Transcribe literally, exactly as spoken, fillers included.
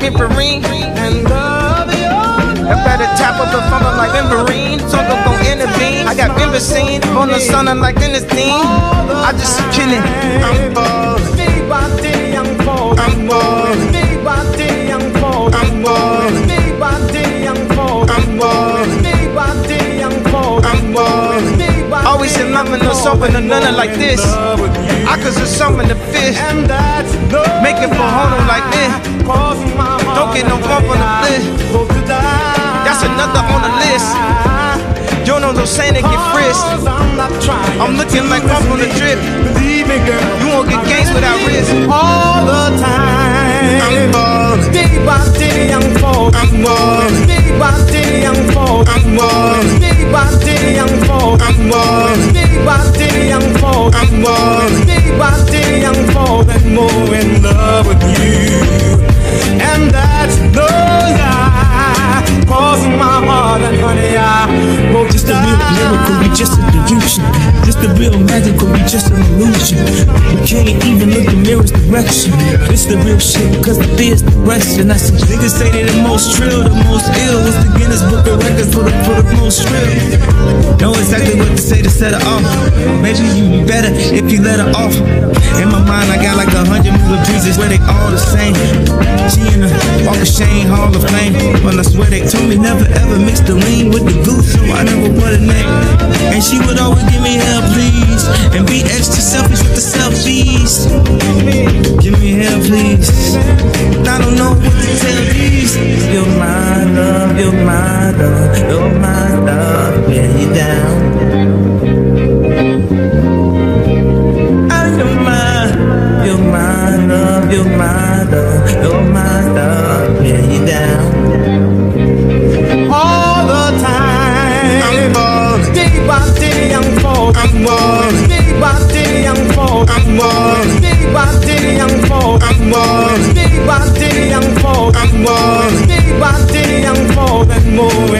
Pimperine. And better tap up the phone like Pimperine. So I'm gon' intervene. I got Pimperine on the sun and like in the theme. I just chillin'. I'm ballin'. I'm ballin'. I'm ballin'. I'm ballin'. I'm ballin'. Always in love and no something or nothing like this. I could do something to fish. Make it for home like this. Don't get no bump on the bliss. That's another on the list. You know those saying they get frisked. I'm looking like bump on the drip. You won't get gains without risk. All the time. I'm ballin'. Day by day I'm falling. I'm ballin'. Day by day I'm falling. I'm ballin'. Day by day I'm falling. I'm ballin'. Day by day I'm falling. I'm ballin'. Day by day I'm falling more in love with you. And that's no lie, causing my heart and honey I won't just a real miracle, we just a delusion. Just a real magical, we just an illusion. We can't even look the mirror's direction. It's the real shit, cause the fear's the question. I see niggas say they the most trill, the most ill. It's the Guinness Book of Records for the, for the most trill. Know exactly what to say to set her off. Maybe you be better if you let her off. In my mind I got like a hundred moving pieces where they all the same. She in the Walk of Shame Hall of Fame. But I swear they told me never ever mix the lean with the goose, so I never put a name. And she would always give me hell, please, and be extra selfish with the selfies. Give me hell, please. I don't know what to tell these. You're my love, you're my love, you're my love, lay you down. You're my, you're my love, you're my love, you're my love, lay you down. all the time. I'm ballin'. Day by day I'm falling. I'm ballin'. Day by day I'm falling. I'm ballin'. Day by day I'm falling. I'm ballin'. Day by day I'm falling. I'm ballin'. Day by day I'm falling more